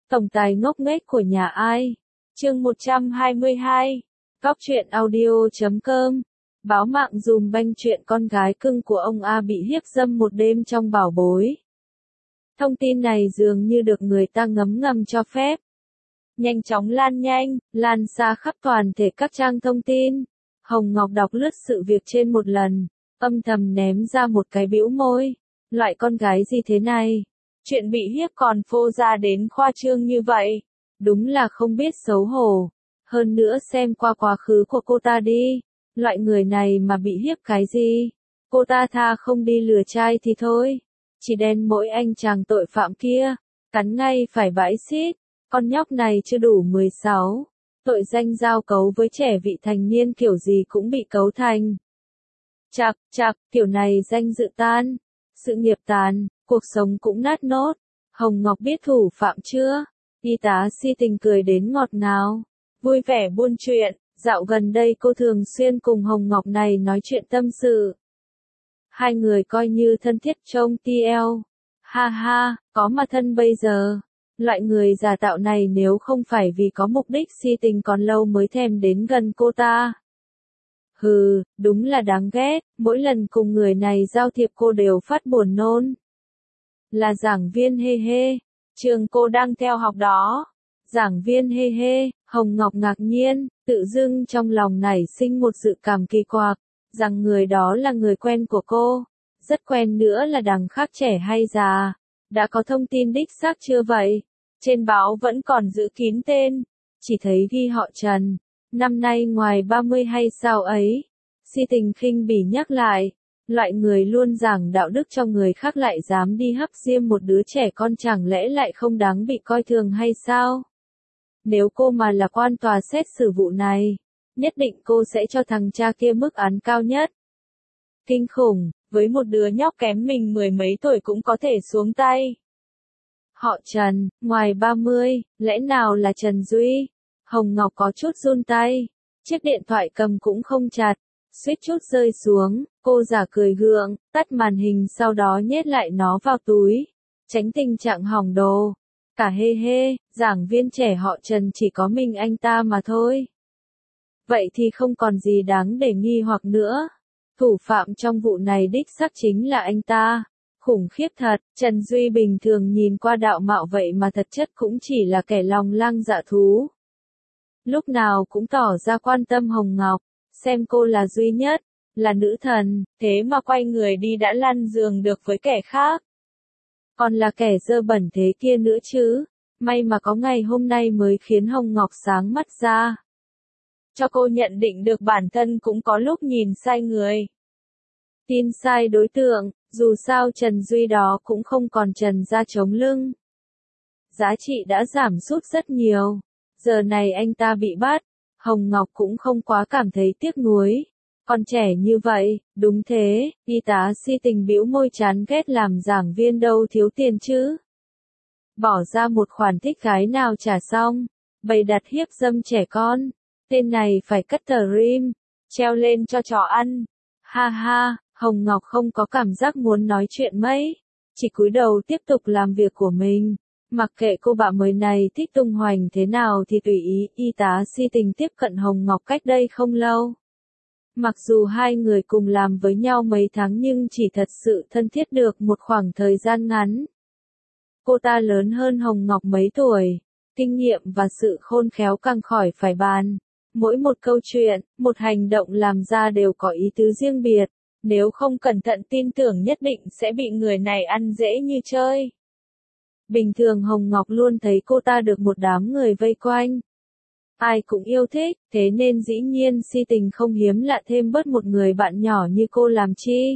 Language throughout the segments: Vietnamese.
Tổng tài ngốc nghếch của nhà ai? Chương 122. Góc truyện audio.com. Báo mạng dùm banh chuyện con gái cưng của ông A bị hiếp dâm một đêm trong bảo bối. Thông tin này dường như được người ta ngấm ngầm cho phép. Nhanh chóng lan xa khắp toàn thể các trang thông tin. Hồng Ngọc đọc lướt sự việc trên một lần, âm thầm ném ra một cái bĩu môi. Loại con gái gì thế này? Chuyện bị hiếp còn phô ra đến khoa trương như vậy. Đúng là không biết xấu hổ. Hơn nữa xem qua quá khứ của cô ta đi. Loại người này mà bị hiếp cái gì? Cô ta tha không đi lừa trai thì thôi. Chỉ đen mỗi anh chàng tội phạm kia. Cắn ngay phải bãi xít. Con nhóc này chưa đủ 16. Tội danh giao cấu với trẻ vị thành niên kiểu gì cũng bị cấu thành. Chạc, kiểu này danh dự tan. Sự nghiệp tàn, cuộc sống cũng nát nốt. Hồng Ngọc biết thủ phạm chưa? Y tá si tình cười đến ngọt ngào. Vui vẻ buôn chuyện, dạo gần đây cô thường xuyên cùng Hồng Ngọc này nói chuyện tâm sự. Hai người coi như thân thiết trong TL. Ha ha, có mà thân bây giờ. Loại người giả tạo này nếu không phải vì có mục đích si tình còn lâu mới thèm đến gần cô ta. Hừ, đúng là đáng ghét, mỗi lần cùng người này giao thiệp cô đều phát buồn nôn. Là giảng viên hê hê, trường cô đang theo học đó. Giảng viên hê hê, Hồng Ngọc ngạc nhiên, tự dưng trong lòng nảy sinh một dự cảm kỳ quặc, rằng người đó là người quen của cô. Rất quen nữa là đằng khác trẻ hay già. Đã có thông tin đích xác chưa vậy? Trên báo vẫn còn giữ kín tên, chỉ thấy ghi họ Trần. Năm nay ngoài 30 hay sao ấy? Si tình khinh bỉ nhắc lại. Loại người luôn giảng đạo đức cho người khác lại dám đi hấp diêm một đứa trẻ con chẳng lẽ lại không đáng bị coi thường hay sao? Nếu cô mà là quan tòa xét xử vụ này, nhất định cô sẽ cho thằng cha kia mức án cao nhất. Kinh khủng, với một đứa nhóc kém mình mười mấy tuổi cũng có thể xuống tay. Họ Trần, ngoài 30, lẽ nào là Trần Duy? Hồng Ngọc có chút run tay, chiếc điện thoại cầm cũng không chặt, suýt chút rơi xuống, cô giả cười gượng, tắt màn hình sau đó nhét lại nó vào túi, tránh tình trạng hỏng đồ. Cả hê hê, giảng viên trẻ họ Trần chỉ có mình anh ta mà thôi. Vậy thì không còn gì đáng để nghi hoặc nữa. Thủ phạm trong vụ này đích xác chính là anh ta. Khủng khiếp thật, Trần Duy bình thường nhìn qua đạo mạo vậy mà thật chất cũng chỉ là kẻ lòng lang dạ thú. Lúc nào cũng tỏ ra quan tâm Hồng Ngọc, xem cô là duy nhất, là nữ thần, thế mà quay người đi đã lăn giường được với kẻ khác. Còn là kẻ dơ bẩn thế kia nữa chứ, may mà có ngày hôm nay mới khiến Hồng Ngọc sáng mắt ra. Cho cô nhận định được bản thân cũng có lúc nhìn sai người. Tin sai đối tượng, dù sao Trần Duy đó cũng không còn Trần ra chống lưng. Giá trị đã giảm sút rất nhiều. Giờ này anh ta bị bắt, Hồng Ngọc cũng không quá cảm thấy tiếc nuối. Còn trẻ như vậy, đúng thế, y tá si tình bĩu môi chán ghét làm giảng viên đâu thiếu tiền chứ. Bỏ ra một khoản thích gái nào trả xong, bày đặt hiếp dâm trẻ con. Tên này phải cất tờ rim, treo lên cho chó ăn. Ha ha, Hồng Ngọc không có cảm giác muốn nói chuyện mấy, chỉ cúi đầu tiếp tục làm việc của mình. Mặc kệ cô bạn mới này thích tung hoành thế nào thì tùy ý, y tá si tình tiếp cận Hồng Ngọc cách đây không lâu. Mặc dù hai người cùng làm với nhau mấy tháng nhưng chỉ thật sự thân thiết được một khoảng thời gian ngắn. Cô ta lớn hơn Hồng Ngọc mấy tuổi, kinh nghiệm và sự khôn khéo càng khỏi phải bàn. Mỗi một câu chuyện, một hành động làm ra đều có ý tứ riêng biệt, nếu không cẩn thận tin tưởng nhất định sẽ bị người này ăn dễ như chơi. Bình thường Hồng Ngọc luôn thấy cô ta được một đám người vây quanh. Ai cũng yêu thích, thế nên dĩ nhiên si tình không hiếm lạ thêm bớt một người bạn nhỏ như cô làm chi.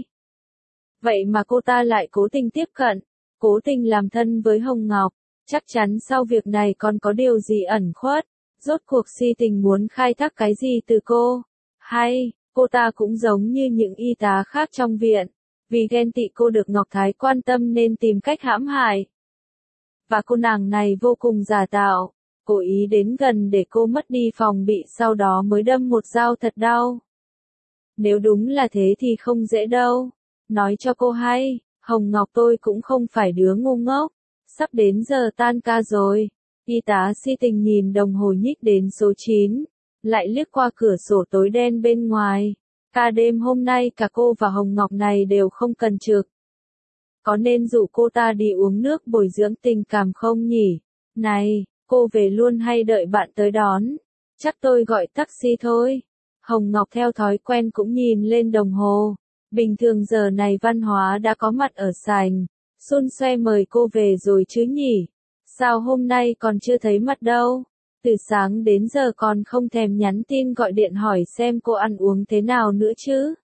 Vậy mà cô ta lại cố tình tiếp cận, cố tình làm thân với Hồng Ngọc, chắc chắn sau việc này còn có điều gì ẩn khuất. Rốt cuộc si tình muốn khai thác cái gì từ cô? Hay, cô ta cũng giống như những y tá khác trong viện, vì ghen tị cô được Ngọc Thái quan tâm nên tìm cách hãm hại. Và cô nàng này vô cùng giả tạo, cố ý đến gần để cô mất đi phòng bị sau đó mới đâm một dao thật đau. Nếu đúng là thế thì không dễ đâu. Nói cho cô hay, Hồng Ngọc tôi cũng không phải đứa ngu ngốc. Sắp đến giờ tan ca rồi. Y tá si tình nhìn đồng hồ nhích đến số 9, lại liếc qua cửa sổ tối đen bên ngoài. Cả đêm hôm nay cả cô và Hồng Ngọc này đều không cần trực. Có nên dụ cô ta đi uống nước bồi dưỡng tình cảm không nhỉ? Này, cô về luôn hay đợi bạn tới đón? Chắc tôi gọi taxi thôi. Hồng Ngọc theo thói quen cũng nhìn lên đồng hồ. Bình thường giờ này Văn Hóa đã có mặt ở sảnh. Xun xoe mời cô về rồi chứ nhỉ? Sao hôm nay còn chưa thấy mặt đâu? Từ sáng đến giờ còn không thèm nhắn tin gọi điện hỏi xem cô ăn uống thế nào nữa chứ?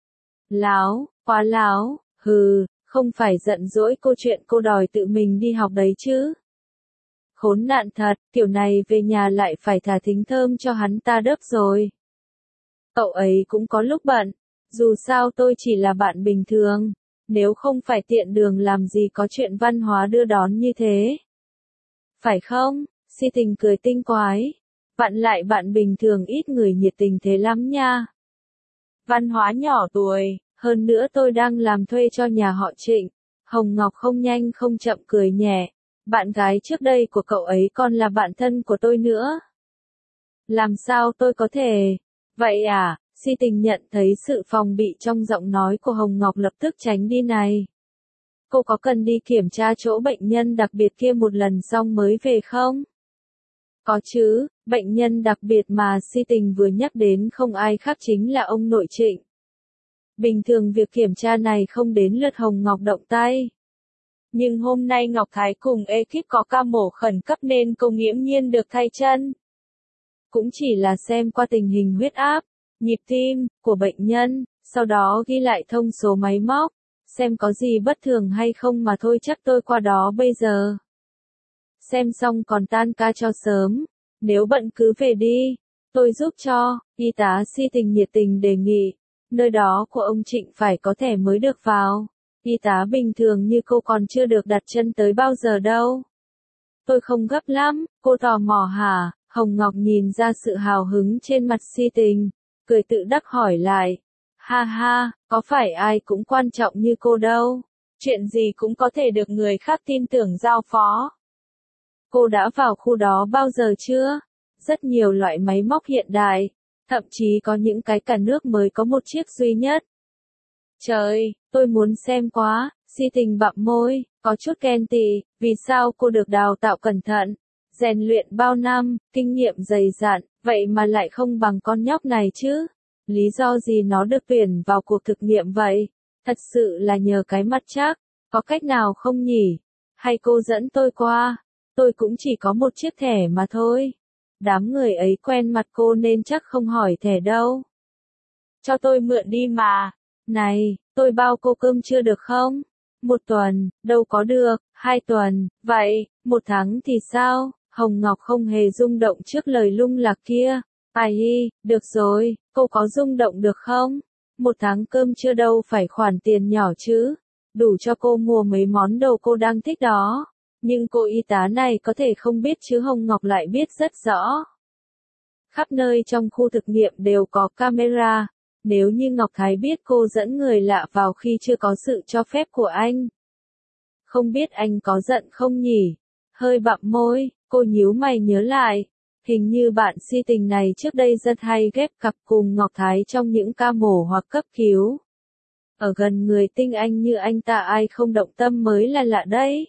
Láo, quá láo, hừ, không phải giận dỗi cô chuyện cô đòi tự mình đi học đấy chứ? Khốn nạn thật, kiểu này về nhà lại phải thả thính thơm cho hắn ta đớp rồi. Cậu ấy cũng có lúc bận, dù sao tôi chỉ là bạn bình thường, nếu không phải tiện đường làm gì có chuyện Văn Hóa đưa đón như thế. Phải không? Si tình cười tinh quái. Vặn lại bạn bình thường ít người nhiệt tình thế lắm nha. Văn Hóa nhỏ tuổi, hơn nữa tôi đang làm thuê cho nhà họ Trịnh. Hồng Ngọc không nhanh không chậm cười nhẹ. Bạn gái trước đây của cậu ấy còn là bạn thân của tôi nữa. Làm sao tôi có thể? Vậy à, si tình nhận thấy sự phòng bị trong giọng nói của Hồng Ngọc lập tức tránh đi này. Cô có cần đi kiểm tra chỗ bệnh nhân đặc biệt kia một lần xong mới về không? Có chứ, bệnh nhân đặc biệt mà si tình vừa nhắc đến không ai khác chính là ông nội Trịnh. Bình thường việc kiểm tra này không đến lượt Hồng Ngọc động tay. Nhưng hôm nay Ngọc Thái cùng ekip có ca mổ khẩn cấp nên cô nghiễm nhiên được thay chân. Cũng chỉ là xem qua tình hình huyết áp, nhịp tim của bệnh nhân, sau đó ghi lại thông số máy móc, xem có gì bất thường hay không mà thôi, chắc tôi qua đó bây giờ. Xem xong còn tan ca cho sớm, nếu bận cứ về đi, tôi giúp cho. Y tá si tình nhiệt tình đề nghị, nơi đó của ông Trịnh phải có thẻ mới được vào. Y tá bình thường như cô còn chưa được đặt chân tới bao giờ đâu. Tôi không gấp lắm, cô tò mò hả? Hồng Ngọc nhìn ra sự hào hứng trên mặt si tình, cười tự đắc hỏi lại. Ha ha, có phải ai cũng quan trọng như cô đâu. Chuyện gì cũng có thể được người khác tin tưởng giao phó. Cô đã vào khu đó bao giờ chưa? Rất nhiều loại máy móc hiện đại, thậm chí có những cái cả nước mới có một chiếc duy nhất. Trời, tôi muốn xem quá. Si tình bặm môi, có chút ghen tị, vì sao cô được đào tạo cẩn thận, rèn luyện bao năm, kinh nghiệm dày dặn, vậy mà lại không bằng con nhóc này chứ? Lý do gì nó được tuyển vào cuộc thực nghiệm vậy? Thật sự là nhờ cái mắt chắc, có cách nào không nhỉ? Hay cô dẫn tôi qua? Tôi cũng chỉ có một chiếc thẻ mà thôi. Đám người ấy quen mặt cô nên chắc không hỏi thẻ đâu. Cho tôi mượn đi mà. Này, tôi bao cô cơm chưa được không? 1 tuần, đâu có được, 2 tuần, vậy, 1 tháng thì sao? Hồng Ngọc không hề rung động trước lời lung lạc kia. Ai hi, được rồi, cô có rung động được không? 1 tháng cơm chưa đâu phải khoản tiền nhỏ chứ. Đủ cho cô mua mấy món đồ cô đang thích đó. Nhưng cô y tá này có thể không biết chứ Hồng Ngọc lại biết rất rõ. Khắp nơi trong khu thực nghiệm đều có camera. Nếu như Ngọc Thái biết cô dẫn người lạ vào khi chưa có sự cho phép của anh. Không biết anh có giận không nhỉ? Hơi bặm môi, cô nhíu mày nhớ lại. Hình như bạn si tình này trước đây rất hay ghép cặp cùng Ngọc Thái trong những ca mổ hoặc cấp cứu. Ở gần người tinh anh như anh ta ai không động tâm mới là lạ đấy.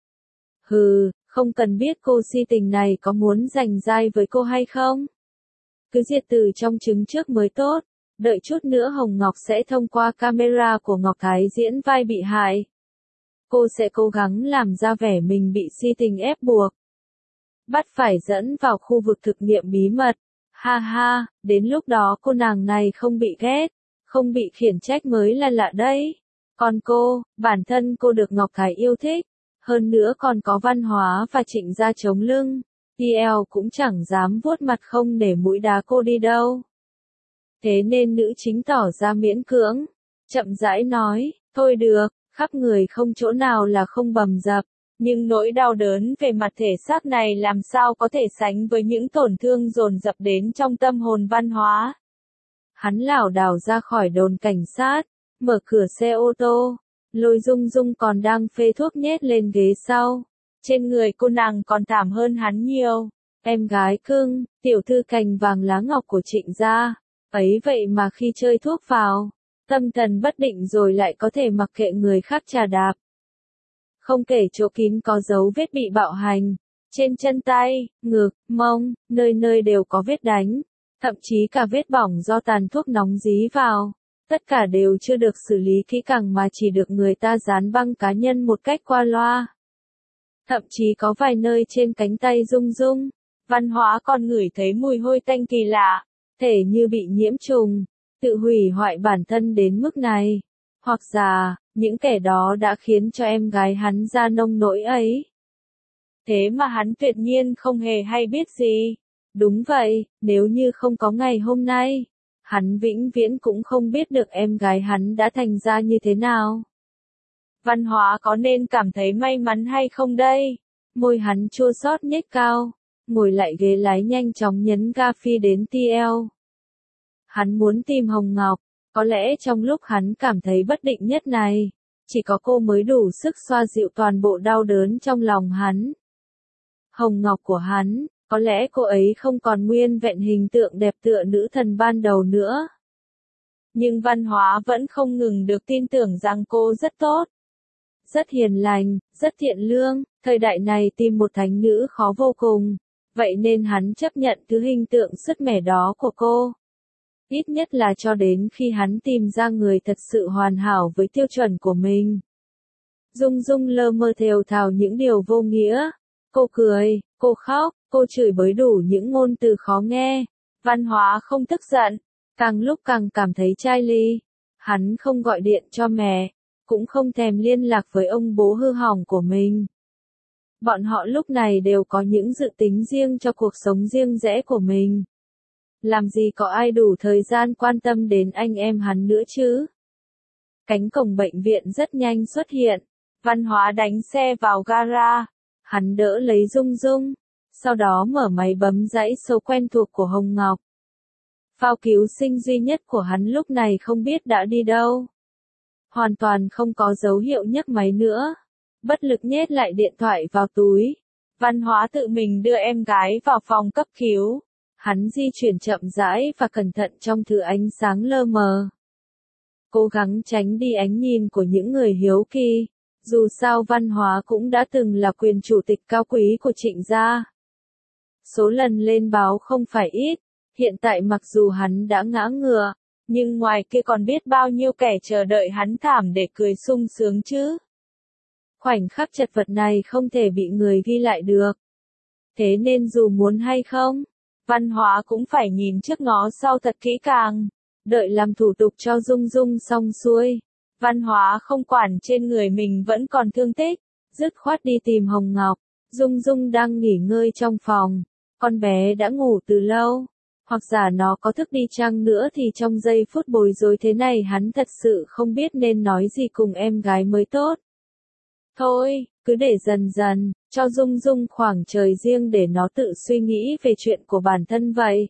Hừ, không cần biết cô si tình này có muốn giành giai với cô hay không. Cứ diệt từ trong trứng trước mới tốt. Đợi chút nữa Hồng Ngọc sẽ thông qua camera của Ngọc Thái diễn vai bị hại. Cô sẽ cố gắng làm ra vẻ mình bị si tình ép buộc. Bắt phải dẫn vào khu vực thực nghiệm bí mật. Ha ha, đến lúc đó cô nàng này không bị ghét, không bị khiển trách mới là lạ đấy. Còn cô, bản thân cô được Ngọc Thái yêu thích. Hơn nữa còn có Văn Hóa và Trịnh gia chống lưng. TL cũng chẳng dám vuốt mặt không để mũi đá cô đi đâu. Thế nên nữ chính tỏ ra miễn cưỡng, chậm rãi nói, thôi được, khắp người không chỗ nào là không bầm dập, nhưng nỗi đau đớn về mặt thể xác này làm sao có thể sánh với những tổn thương dồn dập đến trong tâm hồn Văn Hóa. Hắn lảo đảo ra khỏi đồn cảnh sát, mở cửa xe ô tô, lôi Dung Dung còn đang phê thuốc nhét lên ghế sau. Trên người cô nàng còn thảm hơn hắn nhiều. Em gái cưng, tiểu thư cành vàng lá ngọc của Trịnh gia. Ấy vậy mà khi chơi thuốc vào, tâm thần bất định rồi lại có thể mặc kệ người khác chà đạp. Không kể chỗ kín có dấu vết bị bạo hành. Trên chân tay, ngực, mông, nơi nơi đều có vết đánh. Thậm chí cả vết bỏng do tàn thuốc nóng dí vào. Tất cả đều chưa được xử lý kỹ càng mà chỉ được người ta dán băng cá nhân một cách qua loa. Thậm chí có vài nơi trên cánh tay rung rung. Văn Hóa còn ngửi thấy mùi hôi tanh kỳ lạ, thể như bị nhiễm trùng, tự hủy hoại bản thân đến mức này. Hoặc giả, những kẻ đó đã khiến cho em gái hắn ra nông nỗi ấy. Thế mà hắn tuyệt nhiên không hề hay biết gì. Đúng vậy, nếu như không có ngày hôm nay, hắn vĩnh viễn cũng không biết được em gái hắn đã thành ra như thế nào. Văn Hóa có nên cảm thấy may mắn hay không đây? Môi hắn chua xót nhếch cao, ngồi lại ghế lái nhanh chóng nhấn ga phi đến TL. Hắn muốn tìm Hồng Ngọc, có lẽ trong lúc hắn cảm thấy bất định nhất này, chỉ có cô mới đủ sức xoa dịu toàn bộ đau đớn trong lòng hắn. Hồng Ngọc của hắn, có lẽ cô ấy không còn nguyên vẹn hình tượng đẹp tựa nữ thần ban đầu nữa. Nhưng Văn Hóa vẫn không ngừng được tin tưởng rằng cô rất tốt, rất hiền lành, rất thiện lương, thời đại này tìm một thánh nữ khó vô cùng, vậy nên hắn chấp nhận thứ hình tượng sứt mẻ đó của cô. Ít nhất là cho đến khi hắn tìm ra người thật sự hoàn hảo với tiêu chuẩn của mình. Dung Dung lơ mơ thều thào những điều vô nghĩa. Cô cười, cô khóc, cô chửi bới đủ những ngôn từ khó nghe. Văn Hóa không tức giận, càng lúc càng cảm thấy chai ly. Hắn không gọi điện cho mẹ, cũng không thèm liên lạc với ông bố hư hỏng của mình. Bọn họ lúc này đều có những dự tính riêng cho cuộc sống riêng rẽ của mình. Làm gì có ai đủ thời gian quan tâm đến anh em hắn nữa chứ? Cánh cổng bệnh viện rất nhanh xuất hiện. Văn Hóa đánh xe vào gara. Hắn đỡ lấy Dung Dung. Sau đó mở máy bấm dãy số quen thuộc của Hồng Ngọc. Phao cứu sinh duy nhất của hắn lúc này không biết đã đi đâu. Hoàn toàn không có dấu hiệu nhấc máy nữa. Bất lực nhét lại điện thoại vào túi. Văn Hóa tự mình đưa em gái vào phòng cấp cứu. Hắn di chuyển chậm rãi và cẩn thận trong thứ ánh sáng lơ mờ. Cố gắng tránh đi ánh nhìn của những người hiếu kỳ. Dù sao Văn Hóa cũng đã từng là quyền chủ tịch cao quý của Trịnh gia. Số lần lên báo không phải ít. Hiện tại mặc dù hắn đã ngã ngựa, nhưng ngoài kia còn biết bao nhiêu kẻ chờ đợi hắn thảm để cười sung sướng chứ. Khoảnh khắc chật vật này không thể bị người ghi lại được. Thế nên dù muốn hay không, Văn Hóa cũng phải nhìn trước ngó sau thật kỹ càng. Đợi làm thủ tục cho Dung Dung xong xuôi. Văn Hóa không quản trên người mình vẫn còn thương tích, dứt khoát đi tìm Hồng Ngọc. Dung Dung đang nghỉ ngơi trong phòng. Con bé đã ngủ từ lâu. Hoặc giả nó có thức đi chăng nữa thì trong giây phút bối rối thế này hắn thật sự không biết nên nói gì cùng em gái mới tốt. Thôi, cứ để dần dần, cho Dung Dung khoảng trời riêng để nó tự suy nghĩ về chuyện của bản thân vậy.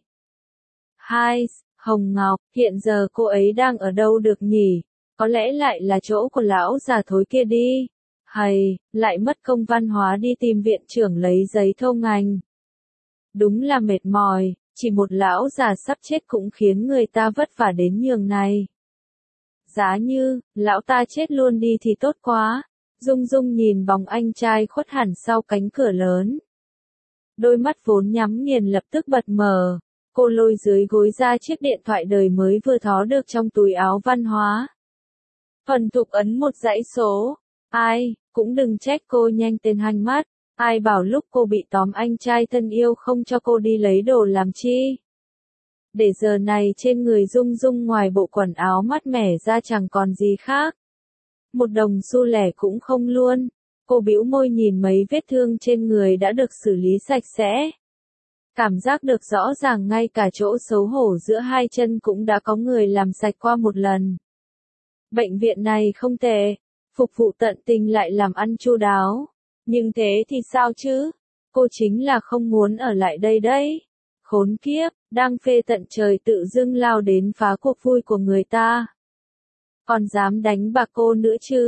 2. Hồng Ngọc, hiện giờ cô ấy đang ở đâu được nhỉ? Có lẽ lại là chỗ của lão già thối kia đi. Hay, lại mất công Văn Hóa đi tìm viện trưởng lấy giấy thông ngành. Đúng là mệt mỏi, chỉ một lão già sắp chết cũng khiến người ta vất vả đến nhường này. Giá như, lão ta chết luôn đi thì tốt quá. Dung Dung nhìn bóng anh trai khuất hẳn sau cánh cửa lớn. Đôi mắt vốn nhắm nghiền lập tức bật mở. Cô lôi dưới gối ra chiếc điện thoại đời mới vừa thó được trong túi áo Văn Hóa. Phần thục ấn một dãy số. Ai, cũng đừng trách cô nhanh tên hanh mắt. Ai bảo lúc cô bị tóm anh trai thân yêu không cho cô đi lấy đồ làm chi. Để giờ này trên người Dung Dung ngoài bộ quần áo mát mẻ ra chẳng còn gì khác. Một đồng xu lẻ cũng không luôn. Cô bĩu môi nhìn mấy vết thương trên người đã được xử lý sạch sẽ. Cảm giác được rõ ràng ngay cả chỗ xấu hổ giữa hai chân cũng đã có người làm sạch qua một lần. Bệnh viện này không tệ, phục vụ tận tình lại làm ăn chu đáo. Nhưng thế thì sao chứ? Cô chính là không muốn ở lại đây đấy. Khốn kiếp, đang phê tận trời tự dưng lao đến phá cuộc vui của người ta. Còn dám đánh bạc cô nữa chứ?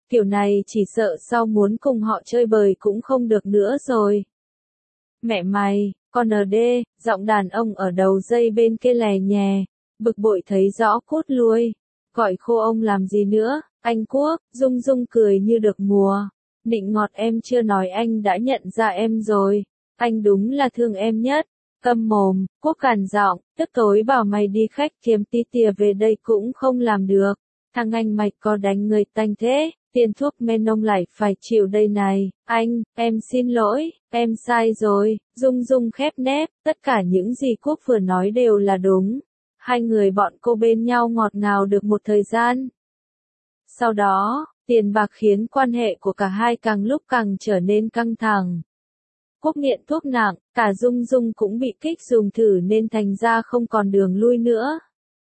kiểu này chỉ sợ sau muốn cùng họ chơi bời cũng không được nữa rồi. Mẹ mày, con đê, giọng đàn ông ở đầu dây bên kia lè nhè, bực bội thấy rõ cốt lui. Gọi khô ông làm gì nữa, anh Quốc, Dung Dung cười như được mùa. Nịnh ngọt em chưa nói anh đã nhận ra em rồi. Anh đúng là thương em nhất. Câm mồm, Quốc cằn giọng, tức tối bảo mày đi khách kiếm tí tìa về đây cũng không làm được. Thằng anh mày có đánh người tanh thế, tiền thuốc men ông lại phải chịu đây này. Anh, em xin lỗi, em sai rồi. Dung Dung khép nép, tất cả những gì Quốc vừa nói đều là đúng. Hai người bọn cô bên nhau ngọt ngào được một thời gian. Sau đó, tiền bạc khiến quan hệ của cả hai càng lúc càng trở nên căng thẳng. Quốc nghiện thuốc nặng, cả Dung Dung cũng bị kích dùng thử nên thành ra không còn đường lui nữa.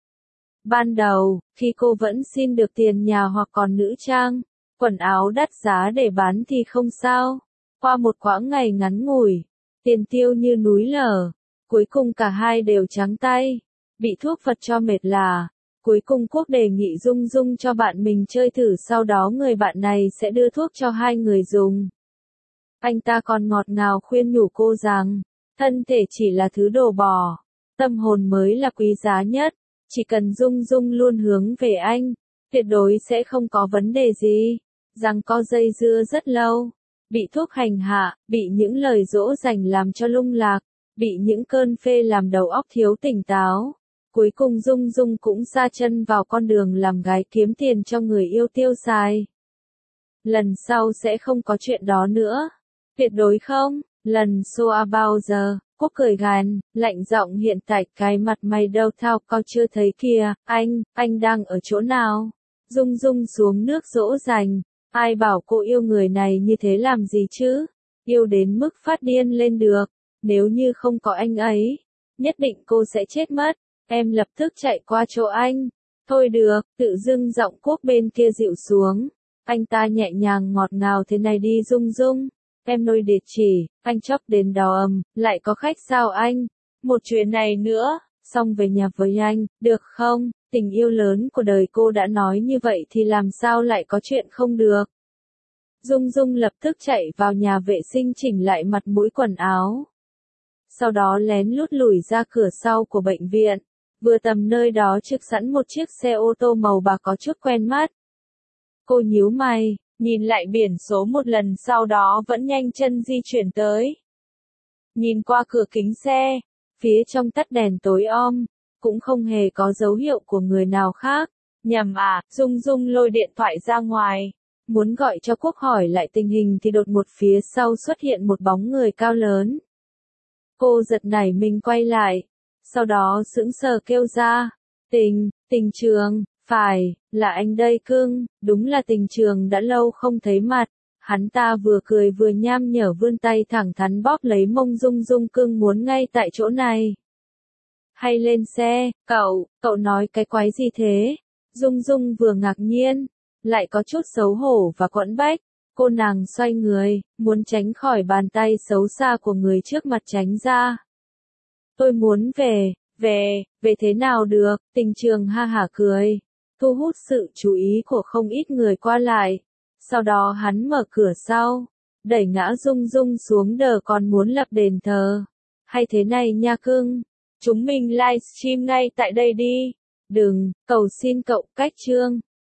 Ban đầu, khi cô vẫn xin được tiền nhà hoặc còn nữ trang, quần áo đắt giá để bán thì không sao. Qua một quãng ngày ngắn ngủi, tiền tiêu như núi lở, cuối cùng cả hai đều trắng tay. Bị thuốc vật cho mệt là, cuối cùng Quốc đề nghị Dung Dung cho bạn mình chơi thử, sau đó người bạn này sẽ đưa thuốc cho hai người dùng. Anh ta còn ngọt ngào khuyên nhủ cô rằng, thân thể chỉ là thứ đồ bỏ, tâm hồn mới là quý giá nhất, chỉ cần Dung Dung luôn hướng về anh, tuyệt đối sẽ không có vấn đề gì. Rằng có dây dưa rất lâu, bị thuốc hành hạ, bị những lời dỗ dành làm cho lung lạc, bị những cơn phê làm đầu óc thiếu tỉnh táo. Cuối cùng Dung Dung cũng sa chân vào con đường làm gái kiếm tiền cho người yêu tiêu xài. Lần sau sẽ không có chuyện đó nữa. Tuyệt đối không, lần so bao giờ, Quốc cười gàn, lạnh giọng hiện tại cái mặt mày đâu thao coi chưa thấy kìa, anh đang ở chỗ nào? Dung Dung xuống nước dỗ dành, ai bảo cô yêu người này như thế làm gì chứ? Yêu đến mức phát điên lên được, nếu như không có anh ấy, nhất định cô sẽ chết mất. Em lập tức chạy qua chỗ anh. Thôi được, tự dưng giọng Quốc bên kia dịu xuống. Anh ta nhẹ nhàng ngọt ngào thế này đi Dung Dung. Em nôi địa chỉ, anh chóp đến đó lại có khách sao anh? Một chuyến này nữa, xong về nhà với anh, được không? Tình yêu lớn của đời cô đã nói như vậy thì làm sao lại có chuyện không được? Dung Dung lập tức chạy vào nhà vệ sinh chỉnh lại mặt mũi quần áo. Sau đó lén lút lùi ra cửa sau của bệnh viện. Vừa tầm nơi đó trực sẵn một chiếc xe ô tô màu bạc có chút quen mắt. Cô nhíu mày, nhìn lại biển số một lần sau đó vẫn nhanh chân di chuyển tới. Nhìn qua cửa kính xe, phía trong tắt đèn tối om, cũng không hề có dấu hiệu của người nào khác. Nhầm à, Dung Dung lôi điện thoại ra ngoài, muốn gọi cho Quốc hỏi lại tình hình thì đột một phía sau xuất hiện một bóng người cao lớn. Cô giật nảy mình quay lại, sau đó sững sờ kêu ra, Tình Trường, phải, là anh đây cưng, đúng là Tình Trường đã lâu không thấy mặt. Hắn ta vừa cười vừa nham nhở vươn tay thẳng thắn bóp lấy mông Dung Dung cưng muốn ngay tại chỗ này. Hay lên xe, cậu nói cái quái gì thế? Dung Dung vừa ngạc nhiên, lại có chút xấu hổ và quẫn bách. Cô nàng xoay người, muốn tránh khỏi bàn tay xấu xa của người trước mặt tránh ra. Tôi muốn về thế nào được? Tình Trường ha hả cười, thu hút sự chú ý của không ít người qua lại. Sau đó hắn mở cửa sau, đẩy ngã Dung Dung xuống đờ còn muốn lập đền thờ. Hay thế này nha cưng, chúng mình livestream ngay tại đây đi. Đừng, cầu xin cậu cách chương.